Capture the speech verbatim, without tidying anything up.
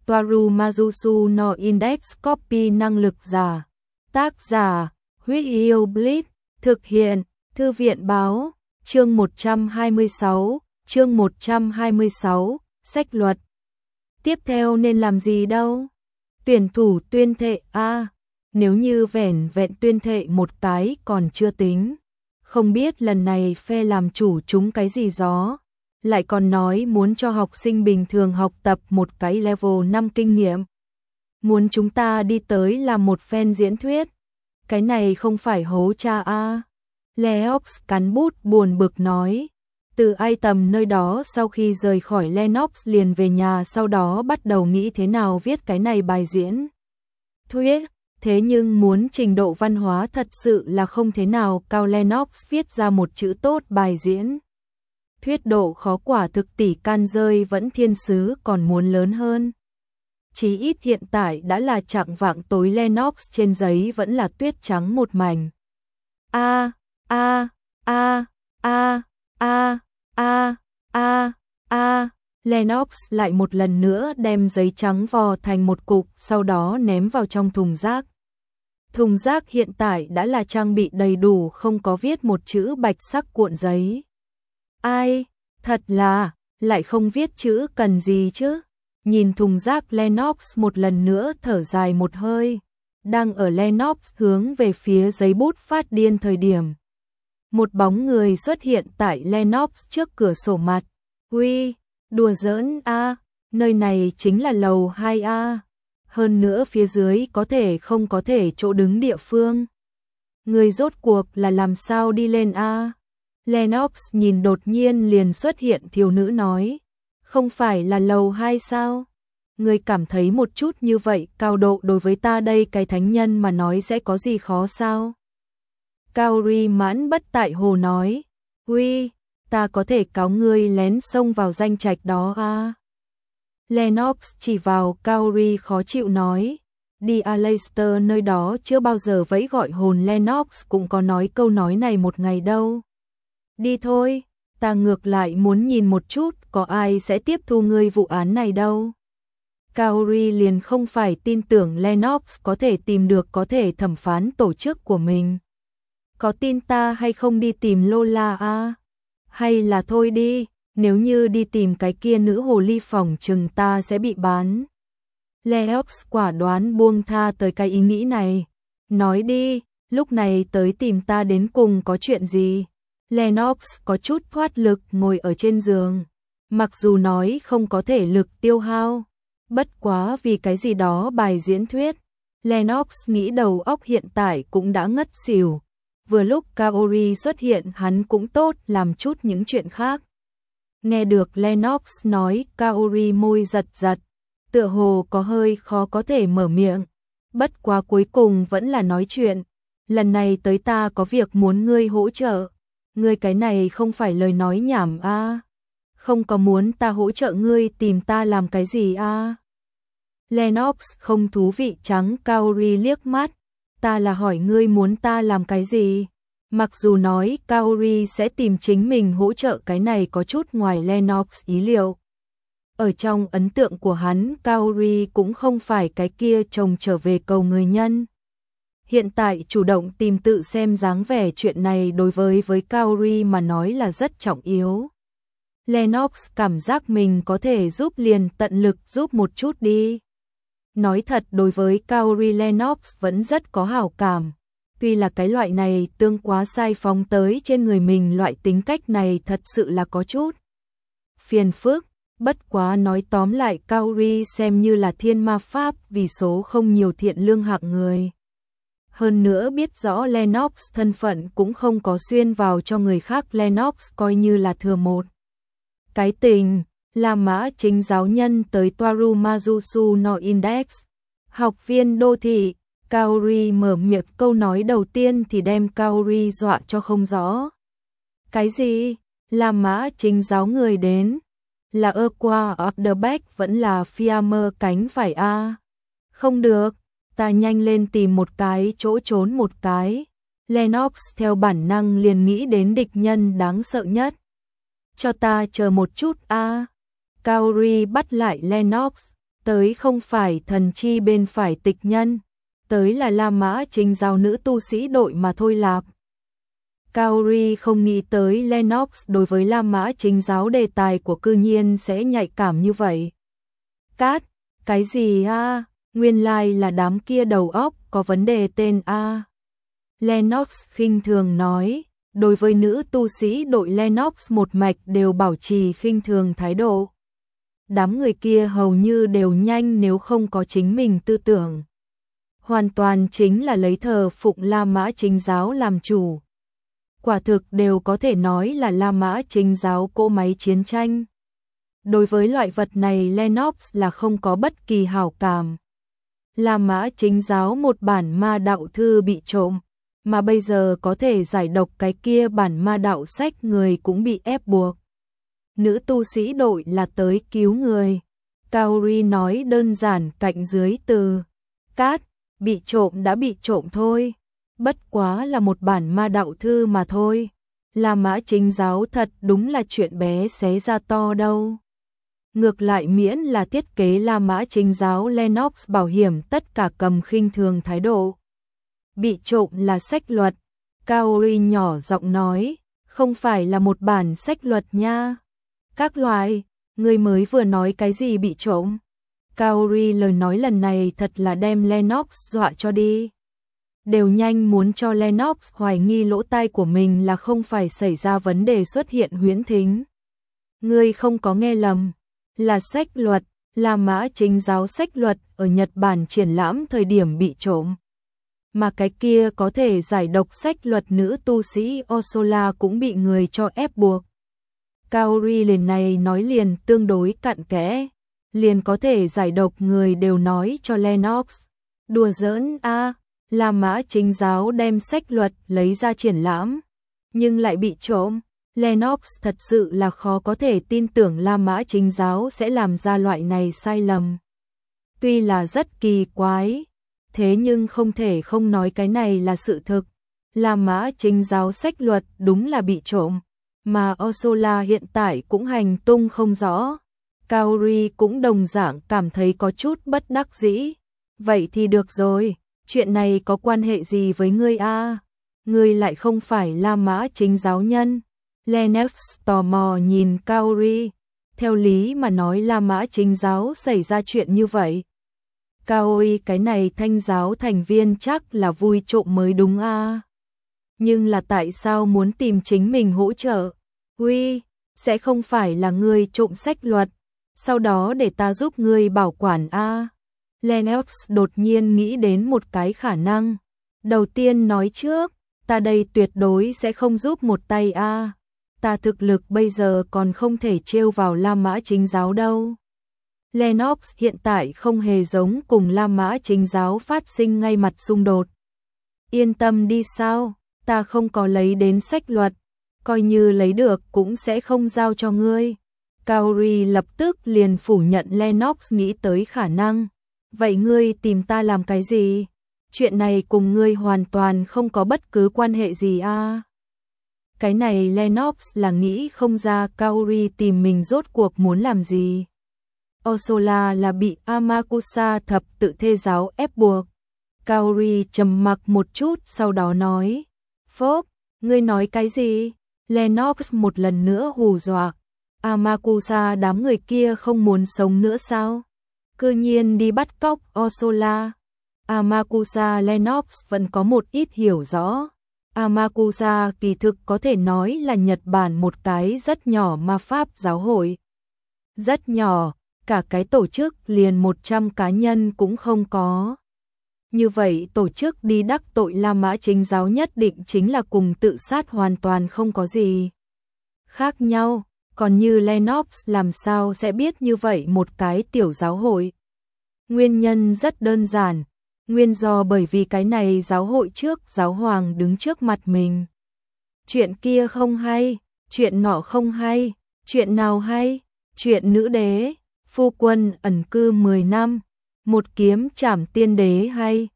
Toaru Mazusu no Index Copy năng lực giả. Tác giả, Huyết Yêu Blitz, thực hiện, Thư viện báo, chương một trăm hai mươi sáu, chương một trăm hai mươi sáu, sách luật. Tiếp theo nên làm gì đâu? Tuyển thủ tuyên thệ a, à, nếu như vẻn vẹn tuyên thệ một cái còn chưa tính. Không biết lần này phe làm chủ chúng cái gì gió, lại còn nói muốn cho học sinh bình thường học tập một cái level năm kinh nghiệm. Muốn chúng ta đi tới làm một fan diễn thuyết. Cái này không phải hố cha a. À. Leox cắn bút buồn bực nói. Từ ai tầm nơi đó sau khi rời khỏi Lennox liền về nhà, sau đó bắt đầu nghĩ thế nào viết cái này bài diễn thuyết. Thế nhưng muốn trình độ văn hóa thật sự là không thế nào cao. Lennox viết ra một chữ tốt bài diễn thuyết độ khó quả thực tỷ can rơi vẫn thiên sứ còn muốn lớn hơn. Chí ít hiện tại đã là chạng vạng tối, Lennox trên giấy vẫn là tuyết trắng một mảnh. A a a a a a a a Lennox lại một lần nữa đem giấy trắng vò thành một cục, sau đó ném vào trong thùng rác. Thùng rác hiện tại đã là trang bị đầy đủ, không có viết một chữ bạch sắc cuộn giấy. Ai, thật là, lại không viết chữ cần gì chứ. Nhìn thùng rác, Lennox một lần nữa thở dài một hơi. Đang ở Lennox hướng về phía giấy bút phát điên thời điểm, một bóng người xuất hiện tại Lennox trước cửa sổ mặt. Uy, đùa giỡn a, à, nơi này chính là lầu hai a. Hơn nữa phía dưới có thể không có thể chỗ đứng địa phương. Người rốt cuộc là làm sao đi lên a? À? Lennox nhìn đột nhiên liền xuất hiện thiếu nữ nói. Không phải là lầu hai sao? Người cảm thấy một chút như vậy cao độ đối với ta đây cái thánh nhân mà nói sẽ có gì khó sao? Kaori mãn bất tại hồ nói. Uy, ta có thể cáo ngươi lén xông vào danh trạch đó à? Lennox chỉ vào Kaori khó chịu nói. Đi Aleister nơi đó chưa bao giờ vẫy gọi hồn. Lennox cũng có nói câu nói này một ngày đâu. Đi thôi, ta ngược lại muốn nhìn một chút có ai sẽ tiếp thu ngươi vụ án này đâu. Kaori liền không phải tin tưởng Lennox có thể tìm được có thể thẩm phán tổ chức của mình. Có tin ta hay không đi tìm Lola à? Hay là thôi đi, nếu như đi tìm cái kia nữ hồ ly phòng chừng ta sẽ bị bán. Leox quả đoán buông tha tới cái ý nghĩ này. Nói đi, lúc này tới tìm ta đến cùng có chuyện gì? Lennox có chút thoát lực ngồi ở trên giường. Mặc dù nói không có thể lực tiêu hao, bất quá vì cái gì đó bài diễn thuyết. Lennox nghĩ đầu óc hiện tại cũng đã ngất xỉu. Vừa lúc Kaori xuất hiện hắn cũng tốt làm chút những chuyện khác. Nghe được Lennox nói, Kaori môi giật giật, tựa hồ có hơi khó có thể mở miệng. Bất quá cuối cùng vẫn là nói chuyện. Lần này tới ta có việc muốn ngươi hỗ trợ. Ngươi cái này không phải lời nói nhảm a? À? Không có muốn ta hỗ trợ ngươi tìm ta làm cái gì a? À? Lennox không thú vị trắng Kaori liếc mắt. Ta là hỏi ngươi muốn ta làm cái gì? Mặc dù nói Kaori sẽ tìm chính mình hỗ trợ, cái này có chút ngoài Lennox ý liệu. Ở trong ấn tượng của hắn, Kaori cũng không phải cái kia chồng trở về cầu người nhân. Hiện tại chủ động tìm tự xem dáng vẻ chuyện này đối với với Kaori mà nói là rất trọng yếu. Lennox cảm giác mình có thể giúp liền tận lực giúp một chút đi. Nói thật đối với Kaori, Lennox vẫn rất có hảo cảm. Tuy là cái loại này tương quá sai phóng tới trên người mình, loại tính cách này thật sự là có chút phiền phức. Bất quá nói tóm lại, Kaori xem như là thiên ma pháp vì số không nhiều thiện lương hạng người. Hơn nữa biết rõ Lennox thân phận cũng không có xuyên vào cho người khác, Lennox coi như là thừa một cái tình. La Mã chính giáo nhân tới Toaru Mazusu no Index. Học viên đô thị, Kaori mở miệng câu nói đầu tiên thì đem Kaori dọa cho không rõ. Cái gì? La Mã chính giáo người đến? Là Aqua of the Back vẫn là Fiammer cánh phải a? À? Không được, ta nhanh lên tìm một cái chỗ trốn một cái. Lennox theo bản năng liền nghĩ đến địch nhân đáng sợ nhất. Cho ta chờ một chút a. À? Kaori bắt lại Lennox. tới không phải thần chi bên phải tịch nhân, tới là La Mã Chính giáo nữ tu sĩ đội mà thôi lạp. Kaori không nghĩ tới Lennox đối với La Mã Chính giáo đề tài của cư nhiên sẽ nhạy cảm như vậy. Cát, cái gì a? Nguyên lai like là đám kia đầu óc có vấn đề tên a. Lennox khinh thường nói, đối với nữ tu sĩ đội Lennox một mạch đều bảo trì khinh thường thái độ. Đám người kia hầu như đều nhanh nếu không có chính mình tư tưởng. Hoàn toàn chính là lấy thờ phụng La Mã Chính giáo làm chủ. Quả thực đều có thể nói là La Mã Chính giáo cỗ máy chiến tranh. Đối với loại vật này Lennox là không có bất kỳ hảo cảm. La Mã Chính giáo một bản ma đạo thư bị trộm, mà bây giờ có thể giải độc cái kia bản ma đạo sách người cũng bị ép buộc. Nữ tu sĩ đội là tới cứu người. Kaori nói đơn giản cạnh dưới từ. Cát, bị trộm đã bị trộm thôi. Bất quá là một bản ma đạo thư mà thôi. La Mã Chính giáo thật đúng là chuyện bé xé ra to đâu. Ngược lại miễn là thiết kế La Mã Chính giáo Lennox bảo hiểm tất cả cầm khinh thường thái độ. Bị trộm là sách luật. Kaori nhỏ giọng nói, không phải là một bản sách luật nha. Các loại, người mới vừa nói cái gì bị trộm? Kaori lời nói lần này thật là đem Lennox dọa cho đi. Đều nhanh muốn cho Lennox hoài nghi lỗ tai của mình là không phải xảy ra vấn đề xuất hiện huyễn thính. Ngươi không có nghe lầm, là sách luật, La Mã Chính giáo sách luật ở Nhật Bản triển lãm thời điểm bị trộm. Mà cái kia có thể giải độc sách luật nữ tu sĩ Osola cũng bị người cho ép buộc. Kaori liền này nói liền tương đối cặn kẽ, liền có thể giải độc người đều nói cho Lennox. Đùa giỡn a, La Mã Chính giáo đem sách luật lấy ra triển lãm, nhưng lại bị trộm. Lennox thật sự là khó có thể tin tưởng La Mã Chính giáo sẽ làm ra loại này sai lầm. Tuy là rất kỳ quái, thế nhưng không thể không nói cái này là sự thực. La Mã Chính giáo sách luật đúng là bị trộm, mà Osola hiện tại cũng hành tung không rõ. Kaori cũng đồng dạng cảm thấy có chút bất đắc dĩ. Vậy thì được rồi, chuyện này có quan hệ gì với ngươi a? Ngươi lại không phải La Mã Chính giáo nhân. Lennox tò mò nhìn Kaori. Theo lý mà nói La Mã Chính giáo xảy ra chuyện như vậy. Kaori cái này thanh giáo thành viên chắc là vui trộm mới đúng a. Nhưng là tại sao muốn tìm chính mình hỗ trợ? Uy, sẽ không phải là ngươi trộm sách luật, sau đó để ta giúp ngươi bảo quản a. Lennox đột nhiên nghĩ đến một cái khả năng. Đầu tiên nói trước, ta đây tuyệt đối sẽ không giúp một tay a. Ta thực lực bây giờ còn không thể trêu vào La Mã Chính giáo đâu. Lennox hiện tại không hề giống cùng La Mã Chính giáo phát sinh ngay mặt xung đột. Yên tâm đi sao, ta không có lấy đến sách luật, coi như lấy được cũng sẽ không giao cho ngươi. Kaori lập tức liền phủ nhận Lennox nghĩ tới khả năng. Vậy ngươi tìm ta làm cái gì? Chuyện này cùng ngươi hoàn toàn không có bất cứ quan hệ gì a. Cái này Lennox là nghĩ không ra Kaori tìm mình rốt cuộc muốn làm gì. Osola là bị Amakusa thập tự thê giáo ép buộc. Kaori trầm mặc một chút sau đó nói. Phốp, ngươi nói cái gì? Lennox một lần nữa hù dọa. Amakusa đám người kia không muốn sống nữa sao? Cư nhiên đi bắt cóc Osola. Amakusa Lennox vẫn có một ít hiểu rõ. Amakusa kỳ thực có thể nói là Nhật Bản một cái rất nhỏ ma pháp giáo hội. Rất nhỏ, cả cái tổ chức liền một trăm cá nhân cũng không có. Như vậy tổ chức đi đắc tội La Mã Chính giáo nhất định chính là cùng tự sát hoàn toàn không có gì khác nhau. Còn như Lennox làm sao sẽ biết như vậy một cái tiểu giáo hội? Nguyên nhân rất đơn giản. Nguyên do bởi vì cái này giáo hội trước giáo hoàng đứng trước mặt mình. Chuyện kia không hay, chuyện nọ không hay, chuyện nào hay? Chuyện nữ đế, phu quân ẩn cư mười năm, một kiếm trảm tiên đế hay,